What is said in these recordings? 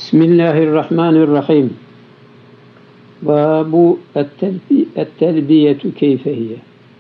Bismillahirrahmanirrahim. Babu et-telbiyetü keyfehiye.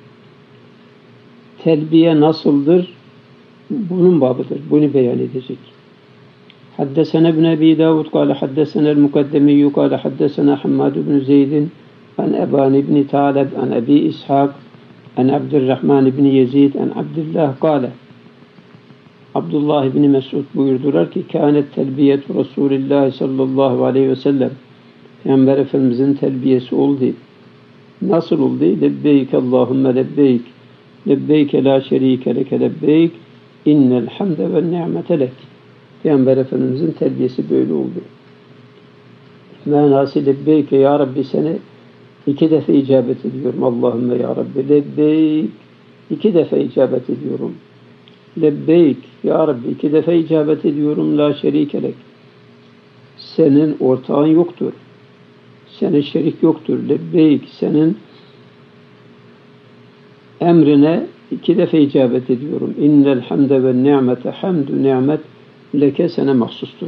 Telbiye nasıldır? Bunun babıdır. Bunu beyan edecek. Haddesena ibn Ebi Davud kâle haddesena el-Mukaddemiyyü kâle haddesena Hammad ibn Zeydin an Eban ibn Taleb an Ebi İshak an Abdurrahman ibn Yezid an Abdullah kâle. Abdullah ibn Mesud buyurdular ki kânet telbiyetu Resulillah sallallahu aleyhi ve sellem. Peygamber Efendimizin telbiyesi oldu. Nasıl oldu? Lebbeyk Allahümme lebbeyk. Lebbeyke la şerike leke lebbeyk. İnnel hamde ve ni'mete lek. Peygamber Efendimizin telbiyesi böyle oldu. Manası lebbeyke ya Rabbi seni 2 defa icabet ediyorum. Allahümme ya Rabbi lebbeyk. 2 defa icabet ediyorum. Lebbeyk ya Rabbi 2 defa icabet ediyorum. La şerike lek. Senin ortağın yoktur. Senin şerik yoktur. Lebbeyk senin emrine 2 defa icabet ediyorum. İnnel hamde ve ni'mete hamdü ni'met leke sana mahsustur.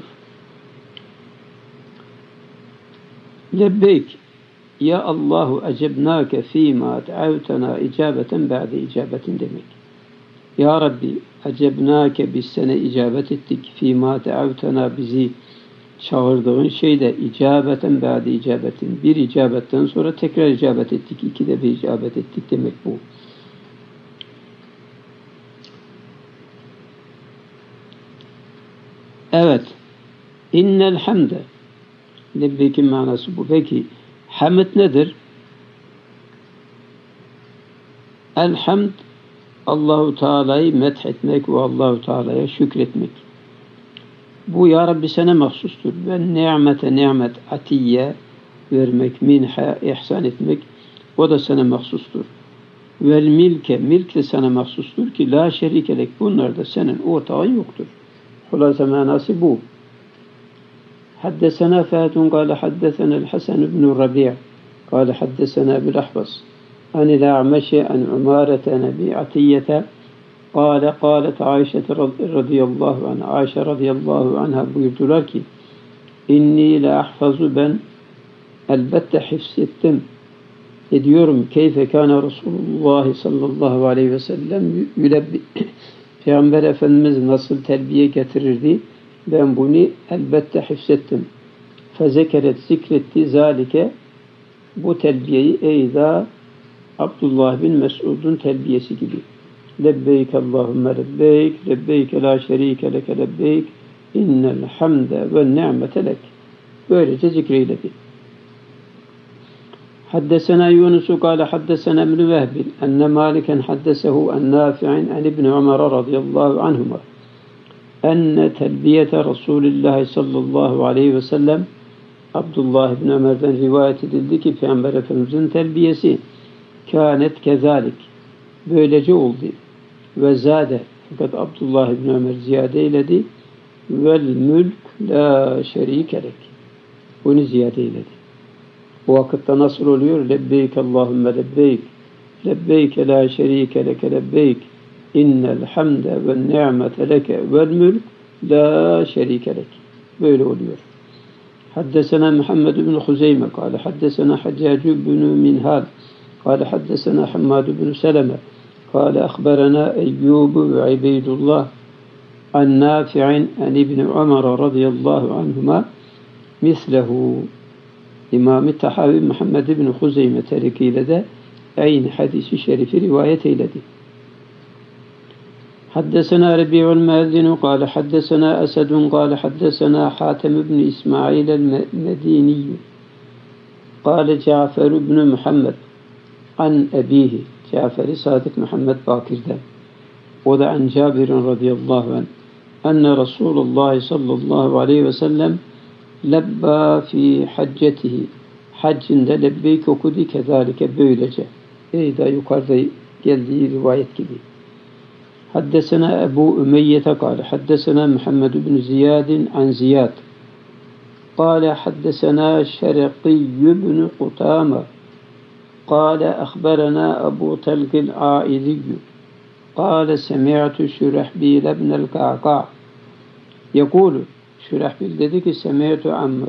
Lebbeyk ya Allahu ecebnake fîmâ te'avtena icabeten ba'de icabetin demek. Ya Rabbi ecebnake biz sana icabet ettik. Fîmâ te'avtena bizi çağırdığın şeyde icabeten ba'de icabetin. Bir icabetten sonra tekrar icabet ettik. 2 defa icabet ettik demek bu. Evet. İnnel hamde. Lebbeykin manası bu. Peki hamd nedir? Elhamd Allahu Teala'yı methetmek ve Allahu Teala'ya şükretmek. Bu ya Rabbi sana mahsustur. Ve ni'mete ni'met atiye vermek, minha ihsan etmek o da sana mahsustur. Vel milke milk de sana mahsustur ki la şerikelek bunlar da senin ortağın yoktur. Hulasa manası bu. Haddesena Fatun kâle haddesena el-Hasan ibn Rabi' kâle haddesena bil-Ahbas anil A'meşe an Umarete nebi Atiyete kâle kâlet Ayşe radıyallahu anh Ayşe radıyallahu anha buyurdular ki inni la ahfazu ben elbette hifzettim ediyorum keyfe kâne Resulullah sallallahu aleyhi ve sellem yülebbi Peygamber Efendimiz nasıl telbiye getirirdi? Ben bunu elbette hifzettim. Fezekeret zikretti zalike bu telbiyeyi eyda Abdullah bin Mesud'un telbiyesi gibi. Lebbeyk Allahümme lebbeyk, lebbeyke la şerike leke lebbeyk, innel hamde ve ni'mete lek. Böylece zikreyledi. حدثنا يونس قال حدثنا ابن وهب أن مالكا حدثه عن نافع عن ابن عمر رضي الله عنهما أن تلبية رسول الله صلى الله عليه وسلم Abdullah ibn Ömer'den rivayet edildi ki Peygamber Efendimiz'in telbiyesi kânet kezalik böylece oldu ve zade fakat Abdullah ibn Ömer ziyade eyledi vel mülk la şerikelek bunu ziyade eyledi. Bu vakitte nasıl oluyor? Lebbeyk Allahümme lebbeyk. Lebbeyke la şerike leke lebbeyk. İnnel hamde ve ni'mete leke vel mülk la şerike lek. Böyle oluyor. Haddesena Muhammed ibn Huzeyme kâle haddesena Haccac ibn Minhal kâle haddesena Hammad ibn Seleme kâle akhberena Eyyub ve İbeydullah an Nafi'in an ibn Ömer radıyallahu anhuma mislehu. İmam-ı Tahavi Muhammed ibn Huzeyme terikiyle de aynı hadisi şerifi rivayet eyledi. Haddesena Rabi'ul Muezzinu kâle haddesena Esedun kâle haddesena Hatem ibn İsmail el-Mediniyyü kâle Cafer ibn Muhammed an ebihi Cafer-i Sadık Muhammed Bakir'den o da an Cabir'in radıyallahu anh enne Resulullah sallallahu aleyhi ve sellem lebba fi haccetihi haccinde lebbeyk okudu kezalike böylece. Eyda yukarıda geldiği rivayet gibi. Haddesena Ebu Ümeyyete kâle haddesena Muhammed ibn Ziyadin an Ziyad kâle haddesena Şerqiyy ibn Kutâme kâle akhberena Ebu Talqil Âidiyy kâle semi'tu Şurehbil ibn el-Ka'ka yekûlu Şurahbil dedi ki Semiyetü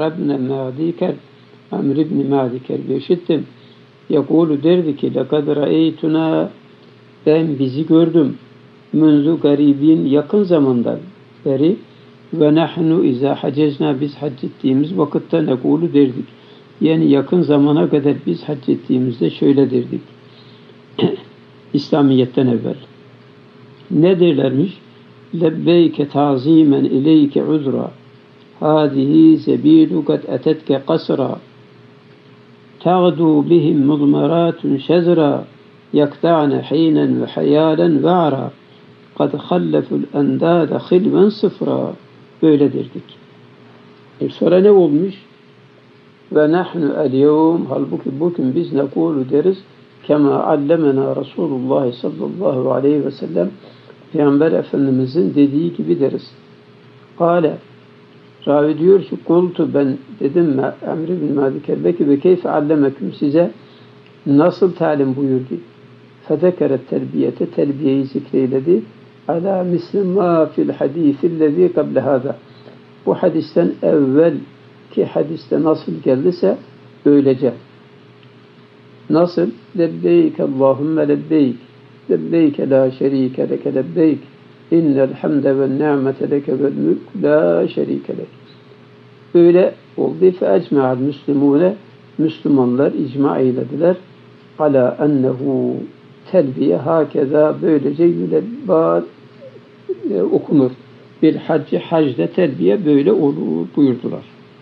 Amr ibn Ma'di Kerbi işittim. Yakulu derdi ki lekad ra'eytuna, ben bizi gördüm. Münzu garibin, yakın zamandan beri, ve nahnu izâ hacezna, biz hac ettiğimiz vakitte nekulu derdik. Yani yakın zamana kadar biz hac ettiğimizde şöyle derdik. İslamiyet'ten evvel. Ne derlermiş? Lebbeyke tazimen ileyke uzra. Hâzihi zebilu kad etetke kasra. Tağdu bihim mudmaratun şezra. Yakta'ne hînen ve hayâlen ve'ara. Kad halleful endâde hilven sıfra. Böyle derdik. Sonra ne olmuş? Ve nahnu el-yevm, halbuki bugün biz nekulu deriz, kema allemena Resulullah sallallahu aleyhi ve sellem, Peygamber Efendimizin dediği gibi deriz. Kale, ravi diyor ki, kultu, ben dedim Amr bin Ma'di Kerbi ve keyfe allemeküm, size nasıl talim buyurdu? Fedekeret terbiyete, terbiyeyi zikreyledi. Ala mislima fil hadisillezî kable hâzâ. Bu hadisten evvel ki hadiste nasıl geldiyse öylece. Nasıl? Lebbeyk Allahümme lebbeyk. Lebbeyk la şerike leke lebbeyk. İnnel hamde ve ni'mete leke vel mülk la şerike lek. Öyle oldu. Fe ecme'al müslimune, Müslümanlar icma eylediler. Ala ennehu, telbiye hakeza, böylece yülebba okunur. Bir hacci, hacde telbiye böyle olur buyurdular.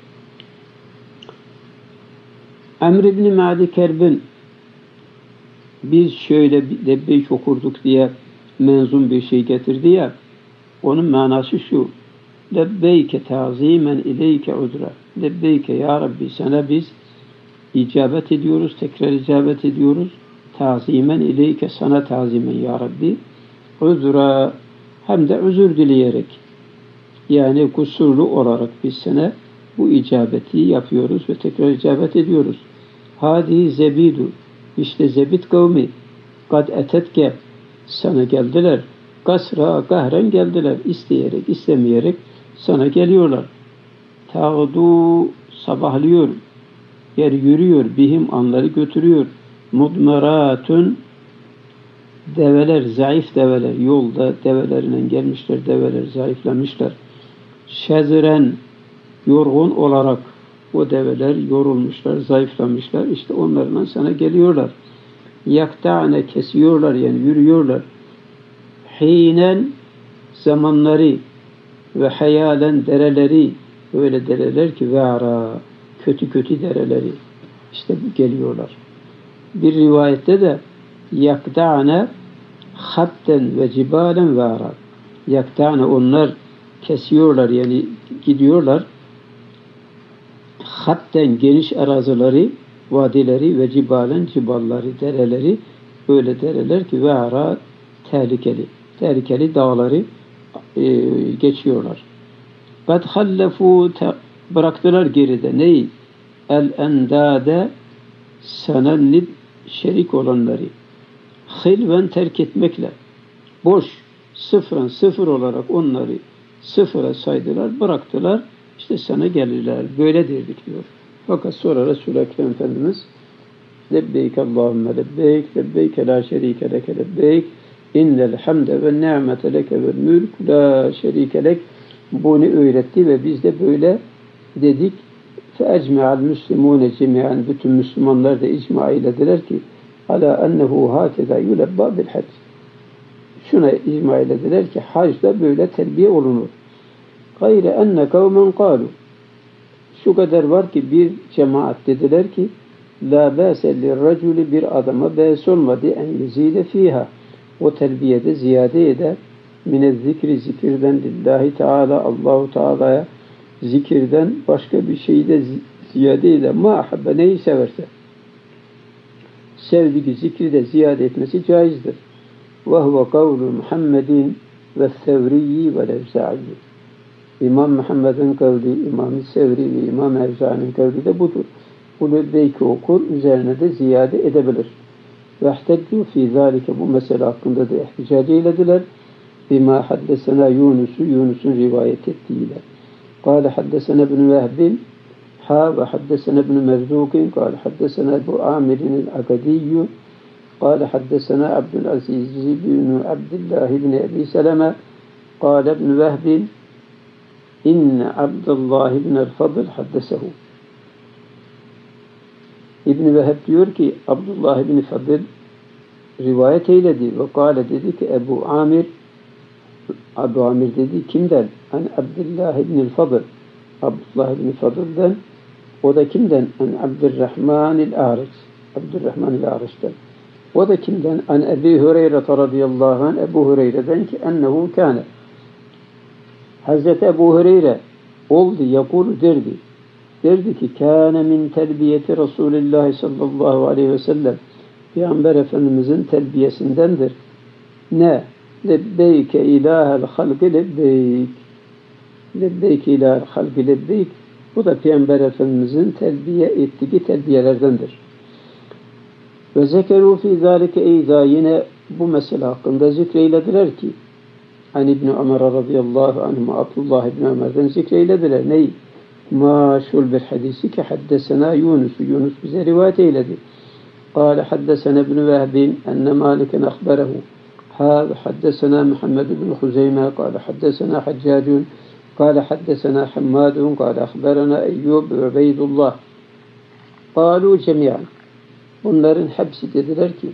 Amr ibn Ma'di Kerbin, biz şöyle lebbeyk okurduk diye menzum bir şey getirdi ya, onun manası şu: lebbeyke tazimen ileyke udra. Lebbeyke ya Rabbi, sana biz icabet ediyoruz, tekrar icabet ediyoruz. Tazimen ileyke, sana tazimen ya Rabbi. Udra, hem de özür dileyerek. Yani kusurlu olarak biz sana bu icabeti yapıyoruz ve tekrar icabet ediyoruz. Hadi zebidu, işte zebit kavmi, kad etetke, sana geldiler. Kasra, kahren geldiler. İsteyerek, istemeyerek sana geliyorlar. Tağdu, sabahlıyor. Yer yürüyor, bihim, anları götürüyor. Mudmaratun, develer, zayıf develer, yolda develerinden gelmişler, develer zayıflamışlar. Şeziren, yorgun olarak o develer yorulmuşlar, zayıflamışlar. İşte onlarla sana geliyorlar. Yakta'ne, kesiyorlar, yani yürüyorlar. Hinen, zamanları, ve hayalen, dereleri, öyle dereler ki ve'ara, kötü dereleri, işte geliyorlar. Bir rivayette de yakta'ne hatten ve cibalen ve'ara. Yakta'ne, onlar kesiyorlar, yani gidiyorlar. Hatten, geniş arazileri, vadileri ve cibalen, cibalları, dereleri, öyle dereler ki ve'ara, tehlikeli dağları geçiyorlar. Kad hallefu, bıraktılar geride neyi? El endade, sana şerik olanları. Hilven, terk etmekle. Boş, sıfır olarak onları sıfıra saydılar, bıraktılar. İşte sana gelirler. Böyle derdik diyor. Fakat sonra Resul-i Ekrem Efendimiz lebbeyk Allahümme lebbeyk, lebbeyk la şerike leke lebbeyk, innel hamde ve ni'mete leke vel mülk la şerike lek, bunu öğretti ve biz de böyle dedik. Fe ecme'al müslimune cemiyen, bütün Müslümanlar da icma eylediler ki ala ennehu hakeza yulebba bil hac. Şuna icma eylediler ki hacda böyle terbiye olunur. Gayre enne kavmen kalu, şu kadar var ki bir cemaat dediler ki la bâse lirraculi, bir adama bâs olmadı en yezide fiha, o terbiyede ziyade eder, mine zikri, zikirden, lillahi teala, Allahu Teala'ya zikirden başka bir şeyde ziyade eder. Ma ahabbe, neyi severse sevdiği zikri de ziyade etmesi caizdir. Ve huve kavlu Muhammedin ve Sevriyi ve Levza'i. İmam Muhammed'in kavli, İmam-ı Sevri ve İmam Evza'nın kavli de budur. Bu lebbeyki okur, üzerine de ziyade edebilir. Ve ihteddu fî zâlike, bu mesele hakkında da ihticac eylediler. Bima haddesena Yunus'un rivayet ettiğiyle. قال حدثنا ابن وهب وحدثنا ابن مرزوق قال حدثنا أبو عامر العقدي قال حدثنا عبد العزيز بن عبد الله بن أبي سلمة قال ابن وهب إن عبد الله بن الفضل حدثه. İbn Vehb diyor ki Abdullah ibn Fadıl rivayet eyledi ve kâle dedi ki Ebu Amir dedi kimden? An Abdullah ibn Fadıl. Abdullah ibn Fadıl'dan. O da kimden? An Abdurrahman el-A'raç. Abdurrahman el-A'raç'tan. O da kimden? An Ebi Hureyre radıyallahu anh. Ebu Hureyre'den ki ennehu kâne. Hazreti Ebu Hureyre oldu, yakulu derdi. Derdi ki kâne min terbiyeti Resulullah sallallahu aleyhi ve sellem. Peygamber Efendimizin terbiyesindendir. Ne? Lebbeyke ilâhel halqi lebbeyk. Lebbeyke ilâhel halqi lebbeyk. Bu da Peygamber Efendimizin terbiye ettiği terbiyelerdendir. Ve zekeru fî zâlike eydâ yine bu mesele hakkında zikreylediler ki An İbni Ömer radıyallahu anhuma Abdullah İbni Ömer'den zikreylediler. Ney? Maşhur bir hadisi ki haddesena Yunus bize rivayet eyledi. قال حدثنا ابن وهب أن مالكا أخبره حدثنا محمد بن خزيمة قال حدثنا حجاج قال حدثنا حماد قال أخبرنا أيوب وعبيد الله قالوا جميعا bunların hepsi dediler ki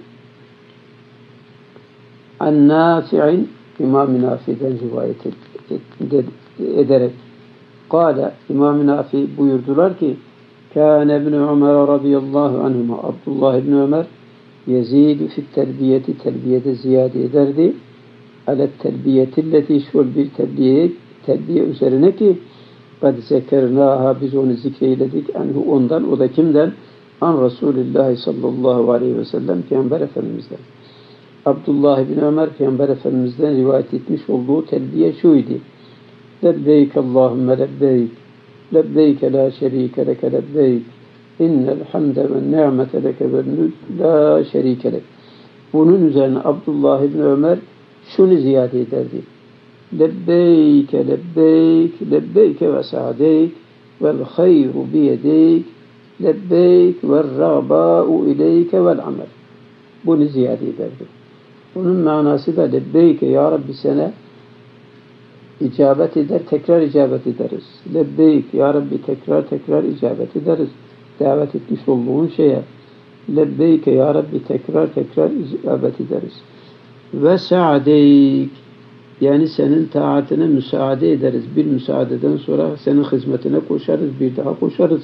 an Nafi'in İmam-ı Nafi'den rivayet ederek Kâle İmam-ı Nafi buyurdular ki Kâne ibn Ömer radıyallahu anhuma Abdullah ibn Ömer yezidu fit terbiyeti terbiyede ziyade ederdi. Alet terbiyetilleti şol bir terbiye üzerine ki kad zekernâha biz onu zikreyledik anhu ondan o da kimden? An Resulullah sallallahu aleyhi ve sellem Peygamber Efendimiz'den. Abdullah ibn Ömer Peygamber Efendimiz'den rivayet etmiş olduğu terbiye şuydu. Lebbeyk Allahümme lebbeyk. Lebbeyke la şerike leke lebbeyk. İnnel hamde ve ni'mete leke vel mülk la şerike lek. Bunun üzerine Abdullah ibn Ömer şunu ziyade ederdi. Lebbeyke lebbeyk. Lebbeyke ve sa'deyk. Vel hayru biyedeyk. Lebbeyk ve râbâ'u ileyke vel amel. Bunu ziyade ederdi. Bunun manası da lebbeyke ya Rabbi sana icabet eder, tekrar icabet ederiz. Lebbeyk ya Rabbi tekrar icabet ederiz. Davet etmiş olduğun şeye. Lebbeyke ya Rabbi tekrar icabet ederiz. Ve sa'deyk yani senin taatine müsaade ederiz. Bir müsaadeden sonra senin hizmetine koşarız. Bir daha koşarız.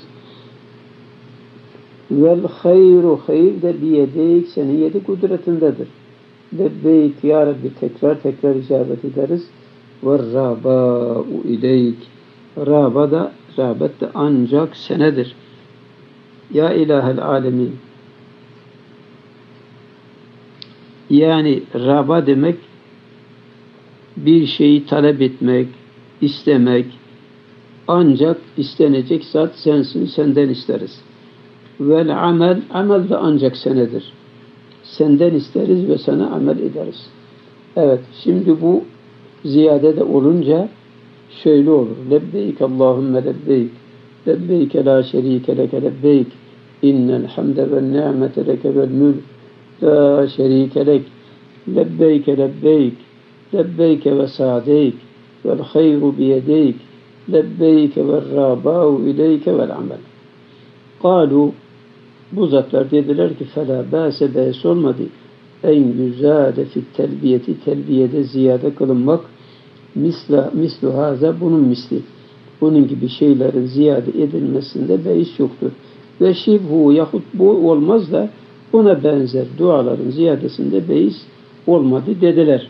Vel hayru hayr de biyedeyk senin yedi kudretindedir. Lebbeyk ya Rabbi tekrar icabet ederiz. Ve râbâ'u ileyk. Rağbet de ancak senedir. Ya ilahel alemin. Yani râba demek bir şeyi talep etmek, istemek. Ancak istenecek zat sensin, senden isteriz. Vel amel de ancak senedir. Senden isteriz ve sana amel ederiz. Evet, şimdi bu ziyade de olunca şöyle olur. Lebbeyk Allahümme lebbeyk. Lebbeyke la şerike leke lebbeyk. İnnel hamde ve ni'mete leke vel mülk. La şerike lek. Lebbeyke lebbeyk. Lebbeyke ve sa'deyk. Vel hayru biyedeyk. Lebbeyke ve râbâ'u ileyke vel amel. Kalu bu zatlar dediler ki fela bâse bâs olmadı. En yüzâde fit telbiyeti telbiyede ziyade kılınmak mislu haza bunun misli. Bunun gibi şeylerin ziyade edilmesinde beis yoktur. Ve şibhu yahut bu olmaz da buna benzer duaların ziyadesinde beis olmadı dediler.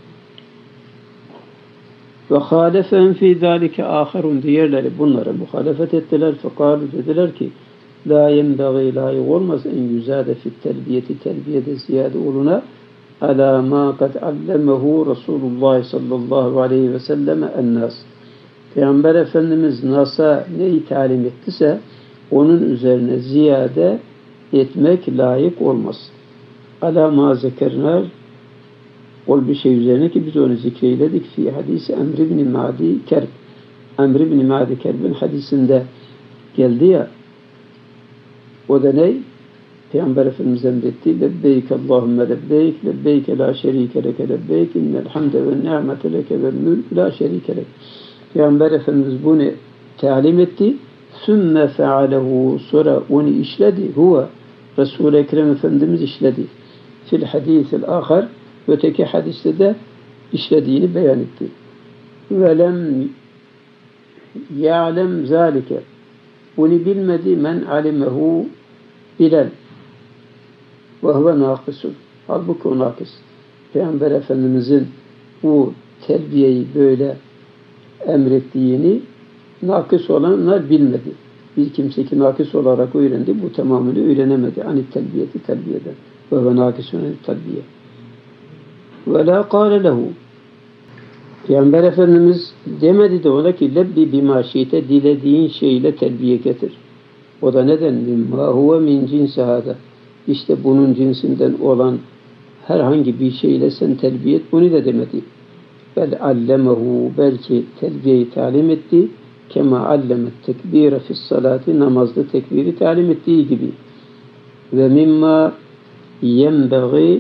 Ve hâlefen fî zâlike âherun diğerleri bunlara muhalefet ettiler. Fekalu dediler ki la yenbagî layık olmaz en yüzâde fit telbiyeti telbiyede ziyade oluna alâ mâ kad allemehu Resulullah sallallahu aleyhi ve selleme ennâs. Peygamber Efendimiz Nas'a neyi talim ettiyse onun üzerine ziyade etmek layık olmaz. Alâ mâ zekernâr ol bir şey üzerine ki biz onu zikreyledik fi hadisi Emr ibn Ma'di Kerb. Amr ibn Ma'di Kerb'in hadisinde geldi ya, o da ne? Peygamber Efendimiz emretti. Lebbeyk Allahümme lebbeyk, lebbeyk la şerike leke lebbeyk, innel hamde ve ni'mete leke vel mülk la şerike lek. Peygamber Efendimiz bunu talim etti. Sümme fealehu, sonra onu işledi. Huve, Resul-i Ekrem Efendimiz işledi. Fil hadisil ahar, öteki hadiste de işlediğini beyan etti. Ve lem ya'lem zâlike, bunu bilmedi men alimehu bilen. Ve huve nâkısun. Halbuki o nakıs. Peygamber Efendimizin bu terbiyeyi böyle emrettiğini nakıs olanlar bilmedi. Bir kimse ki nakıs olarak öğrendi, bu tamamını öğrenemedi. Anit terbiyeti terbiyeden. Ve huve nâkısun anit terbiye. Ve la kâle lehu. Peygamber Efendimiz demedi de ona ki lebbi bima şi'te, dilediğin şeyle terbiye getir. O da neden? Mimma huve min cinsi hâda. İşte bunun cinsinden olan herhangi bir şeyle sen terbiye et, bunu da demedi. Bel allemehu, belki terbiyeyi talim etti. Kema allemet tekbire fis salati, namazda tekbiri talim ettiği gibi. Ve mimma yenbeği,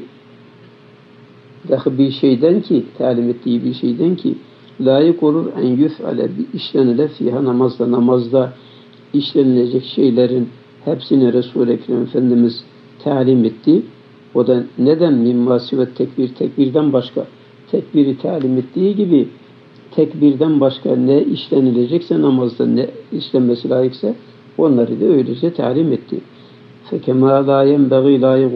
bir şeyden ki, talim ettiği bir şeyden ki layık olur en yüf'ale, işlenile fiha, namazda işlenilecek şeylerin hepsini Resul-i Ekrem Efendimiz talim etti. O da neden? Mimma sivet tekbir, tekbirden başka. Tekbiri talim ettiği gibi tekbirden başka ne işlenilecekse, namazda ne işlenmesi layıksa onları da öylece talim etti. Fekemâ lâ yenbeğî, layık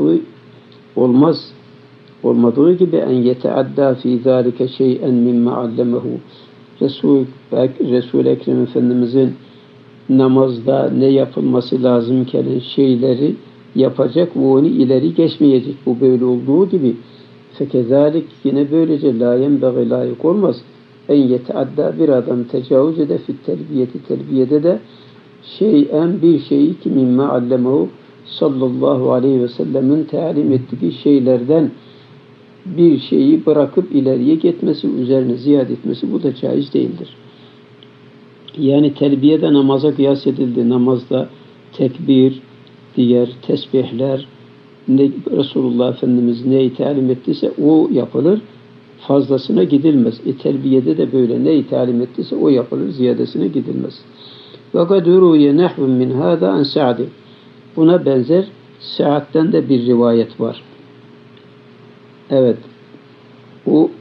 olmadığı gibi en yeteadda fî zâlike şey'en mimma allemehu. Resul-i Ekrem Efendimizin namazda ne yapılması lazım gelen şeyleri yapacak ve onu ileri geçmeyecek. Bu böyle olduğu gibi fekezalik, yine böylece la yenbeği, layık olmaz. En yeteadda, bir adam tecavüz ede fit terbiyeti, terbiyede de şey'en, bir şeyi ki mimma allemehu sallallahu aleyhi ve sellemin talim ettiği şeylerden bir şeyi bırakıp ileriye gitmesi, üzerine ziyade etmesi, bu da caiz değildir. Yani terbiyede namaza kıyas edildi. Namazda tekbir, diğer tesbihler, ne Resulullah Efendimiz neyi talim ettiyse o yapılır. Fazlasına gidilmez. Terbiyede de böyle neyi talim ettiyse o yapılır. Ziyadesine gidilmez. Ve kad ruye nehvun min hâdâ an Sa'd. Buna benzer Sa'd'den de bir rivayet var. Evet. O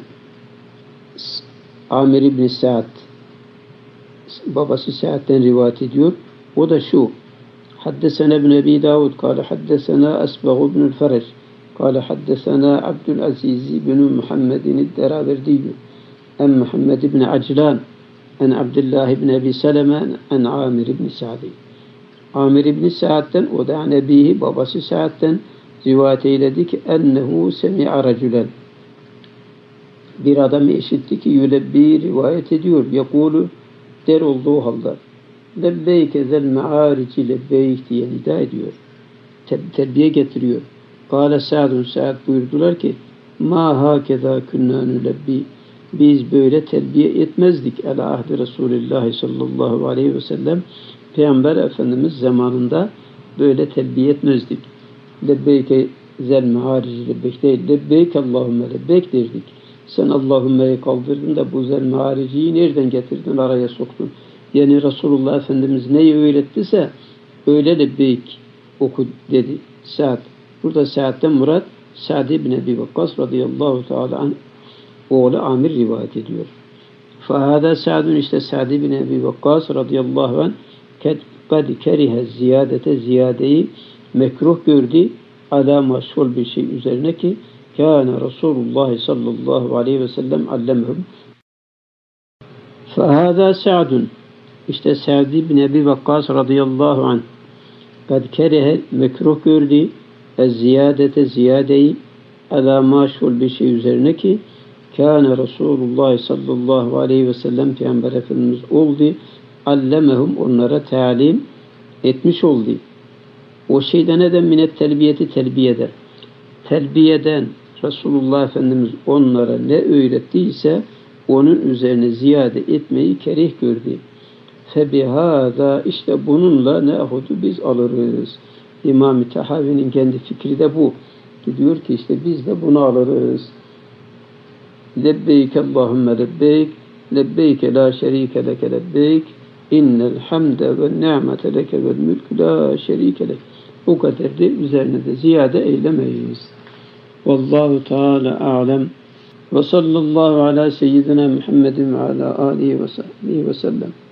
Amir ibn Sa'd, babası Sa'd'den rivayet ediyor. O da şu: Haddesena ibn Ebi Davud kâle haddesena Asbagh ibn el-Ferec kâle haddesena Abdülaziz ibn Muhammedin el-Deraverdiyyü en Muhammed ibn Aclan en Abdullah ibn Ebi Seleme en Amir ibn Sa'd. Amir ibn Sa'd'den, o da Nebihi, babası Sa'd'den rivayet eyledi ki ennehu semi'a racülen, bir adamı işitti ki yülebbi, rivayet ediyor, yakulu, der olduğu halde lebbeyke zel me'arici lebbeyk diye nida ediyor, terbiye getiriyor. Kâle Sa'd buyurdular ki ma hakeza künnâ nülebbi, biz böyle terbiye etmezdik ala ahdi Resulullah sallallahu aleyhi ve sellem, Peygamber Efendimiz zamanında böyle terbiye etmezdik. Lebbeyke zel me'arici lebbeyk değil, lebbeyk Allahümme lebbeyk derdik. Sen Allahümme'yi kaldırdın da bu zel me'ariciyi nereden getirdin, araya soktun? Yani Resulullah Efendimiz neyi öğrettiyse öyle lebbeyk oku dedi Sa'd. Burada Sa'd'den murat Sa'd ibn Ebi Vakkas radıyallahu teala anh oğlu Amir rivayet ediyor. Fahada Sa'dun, işte Sa'd ibn Ebi Vakkas radıyallahu anh kad kerihe ziyadete, ziyadeyi mekruh gördü, ala maşhur bir şey üzerine ki kâne Resulullah sallallahu aleyhi ve sellem allemhum. Fahada Sa'dun, işte Sa'd ibn Ebi Vakkas radıyallahu anh kad kerihe, mekruh gördü, ziyadete, ziyadeyi ala maşhur bir şey üzerine ki kâne Resulullah sallallahu aleyhi ve sellem, Peygamber Efendimiz oldu, allemehum, onlara talim etmiş oldu. O şeyde neden minet terbiyeti, terbiyeden. Terbiyeden Resulullah Efendimiz onlara ne öğrettiyse onun üzerine ziyade etmeyi kerih gördü. Febihâzâ, işte bununla ne'hudu, biz alırız. İmam-ı Tahavi'nin kendi fikri de bu. Diyor ki işte biz de bunu alırız. Lebbeyk Allahümme lebbeyk, lebbeyke la şerike leke lebbeyk, innel hamde ve ni'mete leke vel mülkü la şerike lek. O kadar da üzerine de ziyade eylemeyiz. Vallahu Teala a'lem. Ve sallallahu ala seyyidina Muhammedin ve ala alihi ve sahbihi ve sellem.